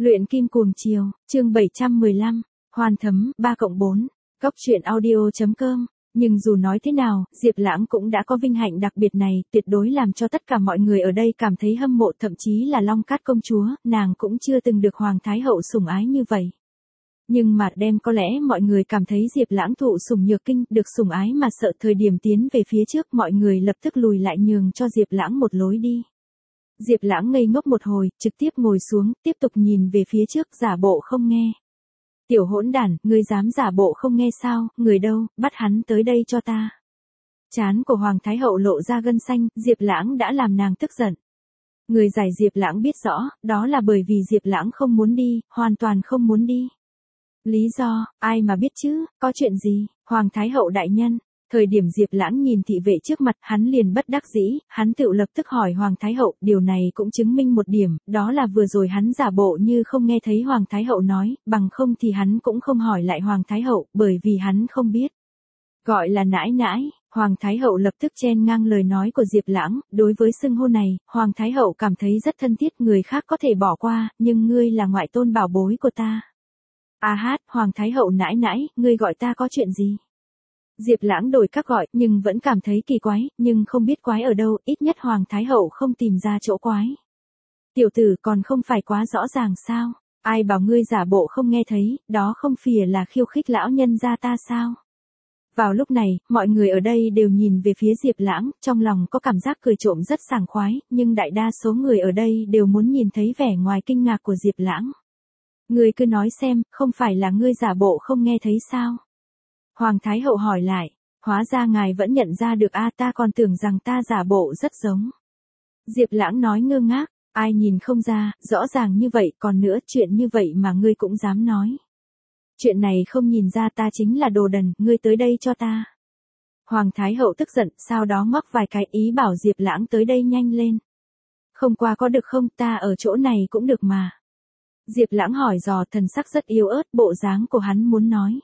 Luyện kim cuồng chiều, chương 715, Hoàn thấm, 3+4, Góc truyện audio.com. Nhưng dù nói thế nào, Diệp Lãng cũng đã có vinh hạnh đặc biệt này, tuyệt đối làm cho tất cả mọi người ở đây cảm thấy hâm mộ, thậm chí là Long Cát công chúa, nàng cũng chưa từng được Hoàng Thái Hậu sủng ái như vậy. Nhưng mà có lẽ mọi người cảm thấy Diệp Lãng thụ sủng nhược kinh, được sủng ái mà sợ, thời điểm tiến về phía trước mọi người lập tức lùi lại nhường cho Diệp Lãng một lối đi. Diệp Lãng ngây ngốc một hồi, trực tiếp ngồi xuống, tiếp tục nhìn về phía trước, giả bộ không nghe. Tiểu hỗn đản, ngươi dám giả bộ không nghe sao, người đâu, bắt hắn tới đây cho ta. Trán của Hoàng Thái Hậu lộ ra gân xanh, Diệp Lãng đã làm nàng tức giận. Người giải Diệp Lãng biết rõ, đó là bởi vì Diệp Lãng không muốn đi, hoàn toàn không muốn đi. Lý do, ai mà biết chứ, có chuyện gì, Hoàng Thái Hậu đại nhân. Thời điểm Diệp Lãng nhìn thị vệ trước mặt, hắn liền bất đắc dĩ, hắn tự lập tức hỏi Hoàng Thái Hậu, điều này cũng chứng minh một điểm, đó là vừa rồi hắn giả bộ như không nghe thấy Hoàng Thái Hậu nói, bằng không thì hắn cũng không hỏi lại Hoàng Thái Hậu, bởi vì hắn không biết. Gọi là nãi nãi, Hoàng Thái Hậu lập tức chen ngang lời nói của Diệp Lãng, đối với xưng hô này, Hoàng Thái Hậu cảm thấy rất thân thiết, người khác có thể bỏ qua, nhưng ngươi là ngoại tôn bảo bối của ta. A hát, Hoàng Thái Hậu nãi nãi, ngươi gọi ta có chuyện gì? Diệp Lãng đổi các gọi, nhưng vẫn cảm thấy kỳ quái, nhưng không biết quái ở đâu, ít nhất Hoàng Thái Hậu không tìm ra chỗ quái. Tiểu tử còn không phải quá rõ ràng sao? Ai bảo ngươi giả bộ không nghe thấy, đó không phải là khiêu khích lão nhân gia ta sao? Vào lúc này, mọi người ở đây đều nhìn về phía Diệp Lãng, trong lòng có cảm giác cười trộm rất sảng khoái, nhưng đại đa số người ở đây đều muốn nhìn thấy vẻ ngoài kinh ngạc của Diệp Lãng. Ngươi cứ nói xem, không phải là ngươi giả bộ không nghe thấy sao? Hoàng Thái Hậu hỏi lại, hóa ra ngài vẫn nhận ra được a, ta còn tưởng rằng ta giả bộ rất giống. Diệp Lãng nói ngơ ngác, ai nhìn không ra, rõ ràng như vậy, còn nữa chuyện như vậy mà ngươi cũng dám nói. Chuyện này không nhìn ra ta chính là đồ đần, ngươi tới đây cho ta. Hoàng Thái Hậu tức giận, sau đó ngoắc vài cái ý bảo Diệp Lãng tới đây nhanh lên. Không qua có được không, ta ở chỗ này cũng được mà. Diệp Lãng hỏi dò, thần sắc rất yếu ớt, bộ dáng của hắn muốn nói.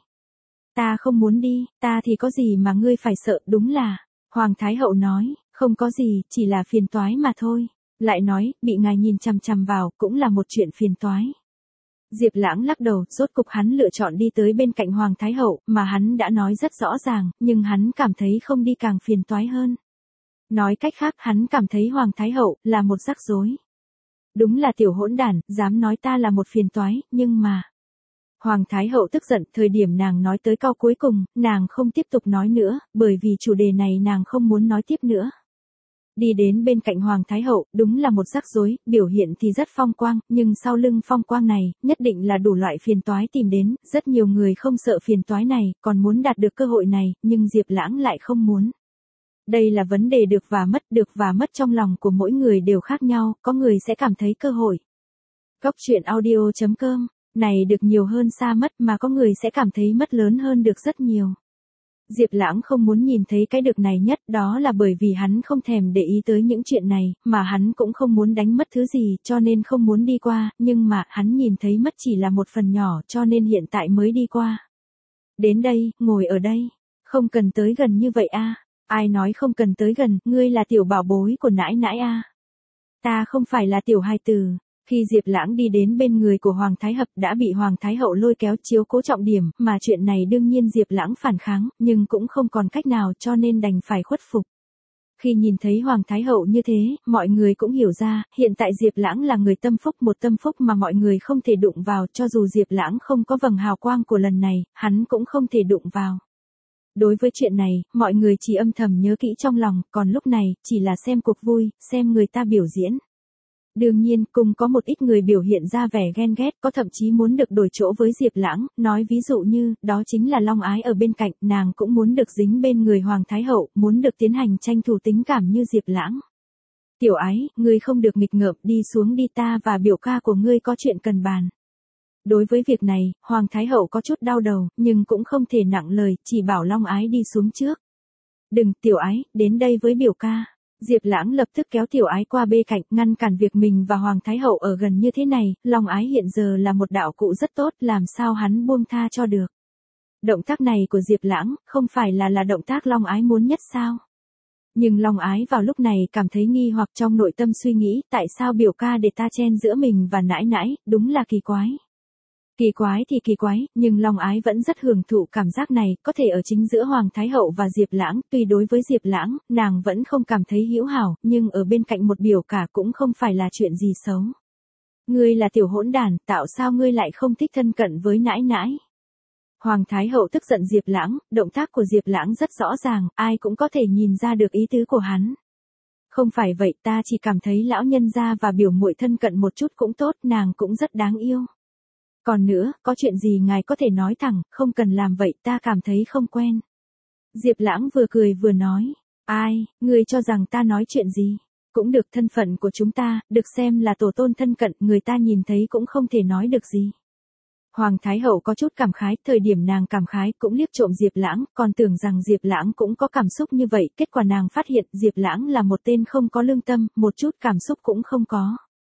Ta không muốn đi, ta thì có gì mà ngươi phải sợ, đúng là. Hoàng Thái Hậu nói, không có gì, chỉ là phiền toái mà thôi. Lại nói, bị ngài nhìn chằm chằm vào, cũng là một chuyện phiền toái. Diệp Lãng lắc đầu, rốt cục hắn lựa chọn đi tới bên cạnh Hoàng Thái Hậu, mà hắn đã nói rất rõ ràng, nhưng hắn cảm thấy không đi càng phiền toái hơn. Nói cách khác, hắn cảm thấy Hoàng Thái Hậu là một rắc rối. Đúng là tiểu hỗn đản, dám nói ta là một phiền toái, nhưng mà... Hoàng Thái Hậu tức giận, thời điểm nàng nói tới câu cuối cùng, nàng không tiếp tục nói nữa, bởi vì chủ đề này nàng không muốn nói tiếp nữa. Đi đến bên cạnh Hoàng Thái Hậu, đúng là một rắc rối, biểu hiện thì rất phong quang, nhưng sau lưng phong quang này, nhất định là đủ loại phiền toái tìm đến, rất nhiều người không sợ phiền toái này, còn muốn đạt được cơ hội này, nhưng Diệp Lãng lại không muốn. Đây là vấn đề được và mất trong lòng của mỗi người đều khác nhau, có người sẽ cảm thấy cơ hội. Góc truyện audio.com này được nhiều hơn xa mất, mà có người sẽ cảm thấy mất lớn hơn được rất nhiều. Diệp Lãng không muốn nhìn thấy cái được này nhất, đó là bởi vì hắn không thèm để ý tới những chuyện này, mà hắn cũng không muốn đánh mất thứ gì, cho nên không muốn đi qua, nhưng mà hắn nhìn thấy mất chỉ là một phần nhỏ, cho nên hiện tại mới đi qua. Đến đây, ngồi ở đây, không cần tới gần như vậy a. Ai nói không cần tới gần, ngươi là tiểu bảo bối của nãi nãi a. Ta không phải là tiểu hài tử. Khi Diệp Lãng đi đến bên người của Hoàng Thái Hậu đã bị Hoàng Thái Hậu lôi kéo chiếu cố trọng điểm, mà chuyện này đương nhiên Diệp Lãng phản kháng, nhưng cũng không còn cách nào cho nên đành phải khuất phục. Khi nhìn thấy Hoàng Thái Hậu như thế, mọi người cũng hiểu ra, hiện tại Diệp Lãng là người tâm phúc, một tâm phúc mà mọi người không thể đụng vào, cho dù Diệp Lãng không có vầng hào quang của lần này, hắn cũng không thể đụng vào. Đối với chuyện này, mọi người chỉ âm thầm nhớ kỹ trong lòng, còn lúc này, chỉ là xem cuộc vui, xem người ta biểu diễn. Đương nhiên, cùng có một ít người biểu hiện ra vẻ ghen ghét, có thậm chí muốn được đổi chỗ với Diệp Lãng, nói ví dụ như, đó chính là Long Ái ở bên cạnh, nàng cũng muốn được dính bên người Hoàng Thái Hậu, muốn được tiến hành tranh thủ tình cảm như Diệp Lãng. Tiểu Ái, ngươi không được nghịch ngợm, đi xuống đi, ta và biểu ca của ngươi có chuyện cần bàn. Đối với việc này, Hoàng Thái Hậu có chút đau đầu, nhưng cũng không thể nặng lời, chỉ bảo Long Ái đi xuống trước. Đừng, Tiểu Ái, đến đây với biểu ca. Diệp Lãng lập tức kéo Tiểu Ái qua bên cạnh, ngăn cản việc mình và Hoàng Thái Hậu ở gần như thế này, Long Ái hiện giờ là một đạo cụ rất tốt, làm sao hắn buông tha cho được. Động tác này của Diệp Lãng, không phải là động tác Long Ái muốn nhất sao? Nhưng Long Ái vào lúc này cảm thấy nghi hoặc trong nội tâm suy nghĩ tại sao biểu ca để ta chen giữa mình và nãi nãi, đúng là kỳ quái. Kỳ quái thì kỳ quái, nhưng Long Ái vẫn rất hưởng thụ cảm giác này, có thể ở chính giữa Hoàng Thái Hậu và Diệp Lãng, tuy đối với Diệp Lãng, nàng vẫn không cảm thấy hữu hảo, nhưng ở bên cạnh một biểu cả cũng không phải là chuyện gì xấu. Ngươi là tiểu hỗn đản, tạo sao ngươi lại không thích thân cận với nãi nãi? Hoàng Thái Hậu tức giận Diệp Lãng, động tác của Diệp Lãng rất rõ ràng, ai cũng có thể nhìn ra được ý tứ của hắn. Không phải vậy, ta chỉ cảm thấy lão nhân gia và biểu muội thân cận một chút cũng tốt, nàng cũng rất đáng yêu. Còn nữa, có chuyện gì ngài có thể nói thẳng, không cần làm vậy, ta cảm thấy không quen. Diệp Lãng vừa cười vừa nói, ai, ngươi cho rằng ta nói chuyện gì? Cũng được, thân phận của chúng ta, được xem là tổ tôn thân cận, người ta nhìn thấy cũng không thể nói được gì. Hoàng Thái Hậu có chút cảm khái, thời điểm nàng cảm khái cũng liếc trộm Diệp Lãng, còn tưởng rằng Diệp Lãng cũng có cảm xúc như vậy, kết quả nàng phát hiện Diệp Lãng là một tên không có lương tâm, một chút cảm xúc cũng không có.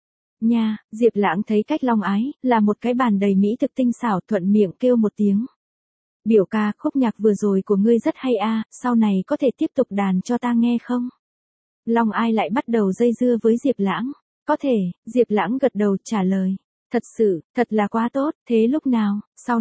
Nha, Diệp Lãng thấy cách Long Ái, là một cái bàn đầy mỹ thực tinh xảo, thuận miệng kêu một tiếng. Biểu ca, khúc nhạc vừa rồi của ngươi rất hay a, sau này có thể tiếp tục đàn cho ta nghe không? Long Ai lại bắt đầu dây dưa với Diệp Lãng. Có thể, Diệp Lãng gật đầu trả lời. Thật sự, thật là quá tốt, thế lúc nào,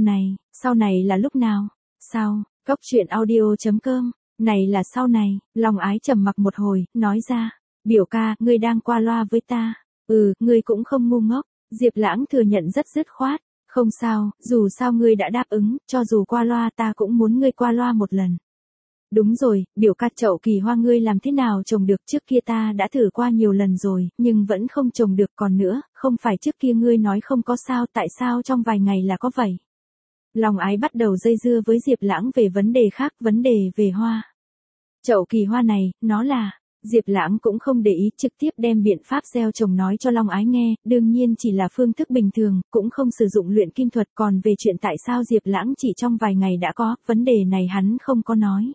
sau này là lúc nào, sau, Cốc Truyện Audio.com, này là sau này, Long Ái trầm mặc một hồi, nói ra, biểu ca, ngươi đang qua loa với ta, ngươi cũng không ngu ngốc, Diệp Lãng thừa nhận rất dứt khoát, không sao, dù sao ngươi đã đáp ứng, cho dù qua loa ta cũng muốn ngươi qua loa một lần. Đúng rồi, biểu ca, chậu kỳ hoa ngươi làm thế nào trồng được, trước kia ta đã thử qua nhiều lần rồi, nhưng vẫn không trồng được, còn nữa, không phải trước kia ngươi nói không có sao, tại sao trong vài ngày là có vậy? Long Ái bắt đầu dây dưa với Diệp Lãng về vấn đề khác, vấn đề về hoa. Chậu kỳ hoa này, nó là, Diệp Lãng cũng không để ý, trực tiếp đem biện pháp gieo trồng nói cho Long Ái nghe, đương nhiên chỉ là phương thức bình thường, cũng không sử dụng luyện kim thuật, còn về chuyện tại sao Diệp Lãng chỉ trong vài ngày đã có, vấn đề này hắn không có nói.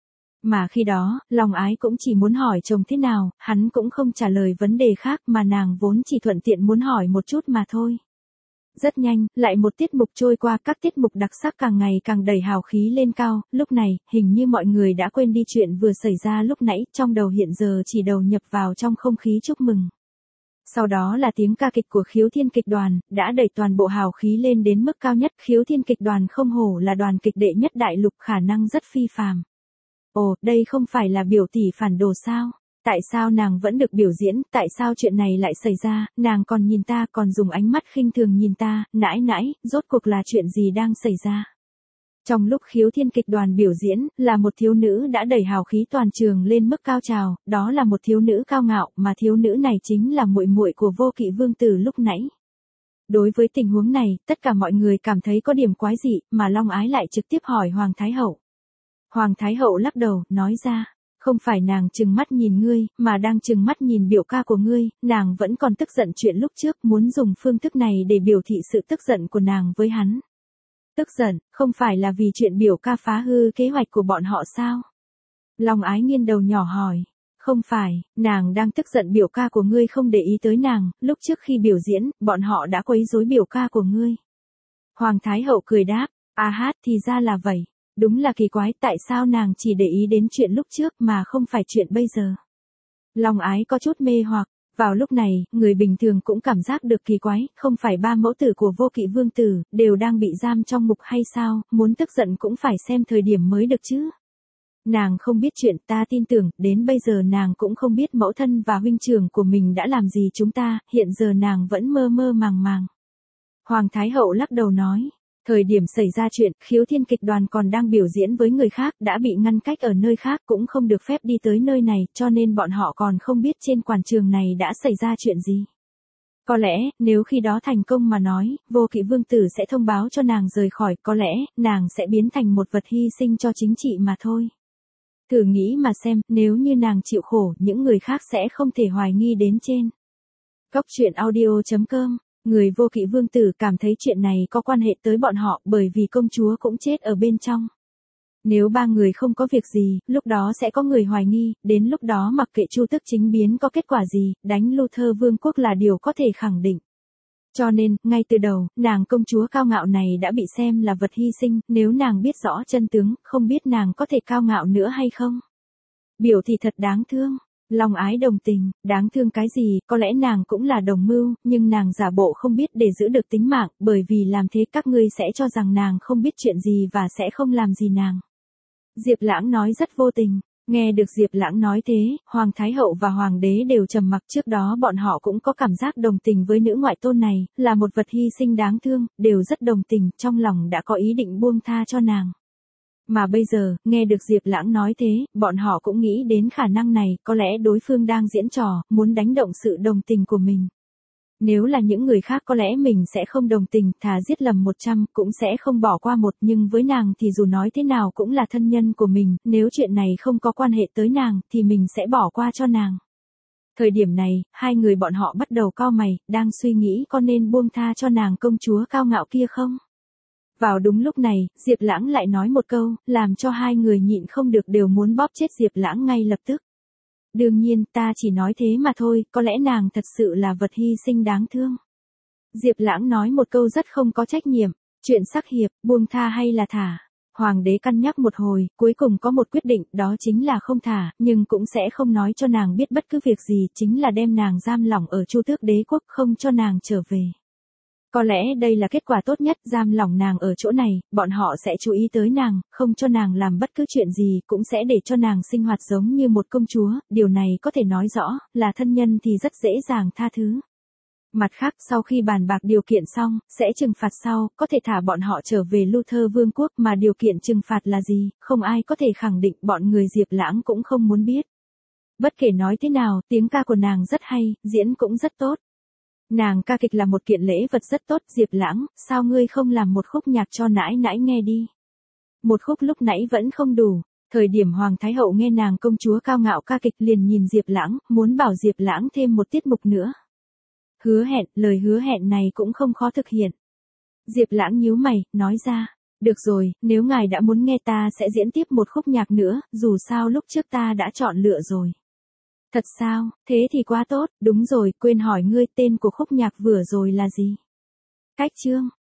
Mà khi đó, Long Ái cũng chỉ muốn hỏi chồng thế nào, hắn cũng không trả lời vấn đề khác mà nàng vốn chỉ thuận tiện muốn hỏi một chút mà thôi. Rất nhanh, lại một tiết mục trôi qua, các tiết mục đặc sắc càng ngày càng đầy hào khí lên cao, lúc này, hình như mọi người đã quên đi chuyện vừa xảy ra lúc nãy, trong đầu hiện giờ chỉ đầu nhập vào trong không khí chúc mừng. Sau đó là tiếng ca kịch của Khiếu Thiên Kịch Đoàn, đã đẩy toàn bộ hào khí lên đến mức cao nhất, Khiếu Thiên Kịch Đoàn không hổ là đoàn kịch đệ nhất đại lục, khả năng rất phi phàm. Ồ, đây không phải là biểu tỷ phản đồ sao? Tại sao nàng vẫn được biểu diễn, tại sao chuyện này lại xảy ra, nàng còn nhìn ta, còn dùng ánh mắt khinh thường nhìn ta, nãi nãi, rốt cuộc là chuyện gì đang xảy ra? Trong lúc Khiếu Thiên Kịch Đoàn biểu diễn, là một thiếu nữ đã đẩy hào khí toàn trường lên mức cao trào, đó là một thiếu nữ cao ngạo, mà thiếu nữ này chính là muội muội của Vô Kỵ Vương Tử lúc nãy. Đối với tình huống này, tất cả mọi người cảm thấy có điểm quái dị, mà Long Ái lại trực tiếp hỏi Hoàng Thái Hậu. Hoàng Thái Hậu lắc đầu, nói ra, không phải nàng trừng mắt nhìn ngươi, mà đang trừng mắt nhìn biểu ca của ngươi, nàng vẫn còn tức giận chuyện lúc trước, muốn dùng phương thức này để biểu thị sự tức giận của nàng với hắn. Tức giận, không phải là vì chuyện biểu ca phá hư kế hoạch của bọn họ sao? Long Ái nghiêng đầu nhỏ hỏi. Không phải, nàng đang tức giận biểu ca của ngươi không để ý tới nàng, lúc trước khi biểu diễn, bọn họ đã quấy rối biểu ca của ngươi. Hoàng Thái Hậu cười đáp, thì ra là vậy. Đúng là kỳ quái, tại sao nàng chỉ để ý đến chuyện lúc trước mà không phải chuyện bây giờ. Long Ái có chút mê hoặc, vào lúc này, người bình thường cũng cảm giác được kỳ quái, không phải ba mẫu tử của Vô Kỵ Vương Tử, đều đang bị giam trong ngục hay sao, muốn tức giận cũng phải xem thời điểm mới được chứ. Nàng không biết chuyện, ta tin tưởng, đến bây giờ nàng cũng không biết mẫu thân và huynh trưởng của mình đã làm gì chúng ta, hiện giờ nàng vẫn mơ mơ màng màng. Hoàng Thái Hậu lắc đầu nói. Thời điểm xảy ra chuyện, Khiếu Thiên Kịch Đoàn còn đang biểu diễn với người khác, đã bị ngăn cách ở nơi khác, cũng không được phép đi tới nơi này, cho nên bọn họ còn không biết trên quảng trường này đã xảy ra chuyện gì. Có lẽ, nếu khi đó thành công mà nói, Vô Kỵ Vương Tử sẽ thông báo cho nàng rời khỏi, có lẽ, nàng sẽ biến thành một vật hy sinh cho chính trị mà thôi. Thử nghĩ mà xem, nếu như nàng chịu khổ, những người khác sẽ không thể hoài nghi đến trên. Cốc Truyện Audio.com. Người Vô Kỵ Vương Tử cảm thấy chuyện này có quan hệ tới bọn họ, bởi vì công chúa cũng chết ở bên trong. Nếu ba người không có việc gì, lúc đó sẽ có người hoài nghi, đến lúc đó mặc kệ Chu Tức Chính Biến có kết quả gì, đánh Luther Vương quốc là điều có thể khẳng định. Cho nên, ngay từ đầu, nàng công chúa cao ngạo này đã bị xem là vật hy sinh, nếu nàng biết rõ chân tướng, không biết nàng có thể cao ngạo nữa hay không. Biểu thì thật đáng thương. Long Ái đồng tình, đáng thương cái gì, có lẽ nàng cũng là đồng mưu, nhưng nàng giả bộ không biết để giữ được tính mạng, bởi vì làm thế các ngươi sẽ cho rằng nàng không biết chuyện gì và sẽ không làm gì nàng. Diệp Lãng nói rất vô tình. Nghe được Diệp Lãng nói thế, Hoàng Thái Hậu và Hoàng đế đều trầm mặc, trước đó bọn họ cũng có cảm giác đồng tình với nữ ngoại tôn này, là một vật hy sinh đáng thương, đều rất đồng tình, trong lòng đã có ý định buông tha cho nàng. Mà bây giờ, nghe được Diệp Lãng nói thế, bọn họ cũng nghĩ đến khả năng này, có lẽ đối phương đang diễn trò, muốn đánh động sự đồng tình của mình. Nếu là những người khác có lẽ mình sẽ không đồng tình, thà giết lầm 100, cũng sẽ không bỏ qua một, nhưng với nàng thì dù nói thế nào cũng là thân nhân của mình, nếu chuyện này không có quan hệ tới nàng, thì mình sẽ bỏ qua cho nàng. Thời điểm này, hai người bọn họ bắt đầu cau mày, đang suy nghĩ có nên buông tha cho nàng công chúa cao ngạo kia không? Vào đúng lúc này, Diệp Lãng lại nói một câu, làm cho hai người nhịn không được đều muốn bóp chết Diệp Lãng ngay lập tức. Đương nhiên, ta chỉ nói thế mà thôi, có lẽ nàng thật sự là vật hy sinh đáng thương. Diệp Lãng nói một câu rất không có trách nhiệm, chuyện sắc hiệp, buông tha hay là thả. Hoàng đế cân nhắc một hồi, cuối cùng có một quyết định, đó chính là không thả, nhưng cũng sẽ không nói cho nàng biết bất cứ việc gì, chính là đem nàng giam lỏng ở Chu Tước Đế quốc, không cho nàng trở về. Có lẽ đây là kết quả tốt nhất, giam lỏng nàng ở chỗ này, bọn họ sẽ chú ý tới nàng, không cho nàng làm bất cứ chuyện gì, cũng sẽ để cho nàng sinh hoạt giống như một công chúa, điều này có thể nói rõ, là thân nhân thì rất dễ dàng tha thứ. Mặt khác, sau khi bàn bạc điều kiện xong, sẽ trừng phạt sau, có thể thả bọn họ trở về Luther Vương quốc, mà điều kiện trừng phạt là gì, không ai có thể khẳng định, bọn người Diệp Lãng cũng không muốn biết. Bất kể nói thế nào, tiếng ca của nàng rất hay, diễn cũng rất tốt. Nàng ca kịch là một kiện lễ vật rất tốt, Diệp Lãng, sao ngươi không làm một khúc nhạc cho nãi nãi nghe đi? Một khúc lúc nãy vẫn không đủ. Thời điểm Hoàng Thái Hậu nghe nàng công chúa cao ngạo ca kịch liền nhìn Diệp Lãng, muốn bảo Diệp Lãng thêm một tiết mục nữa. Hứa hẹn, lời hứa hẹn này cũng không khó thực hiện. Diệp Lãng nhíu mày, nói ra, được rồi, nếu ngài đã muốn nghe ta sẽ diễn tiếp một khúc nhạc nữa, dù sao lúc trước ta đã chọn lựa rồi. Thật sao, thế thì quá tốt, đúng rồi, quên hỏi ngươi tên của khúc nhạc vừa rồi là gì? Cách chương.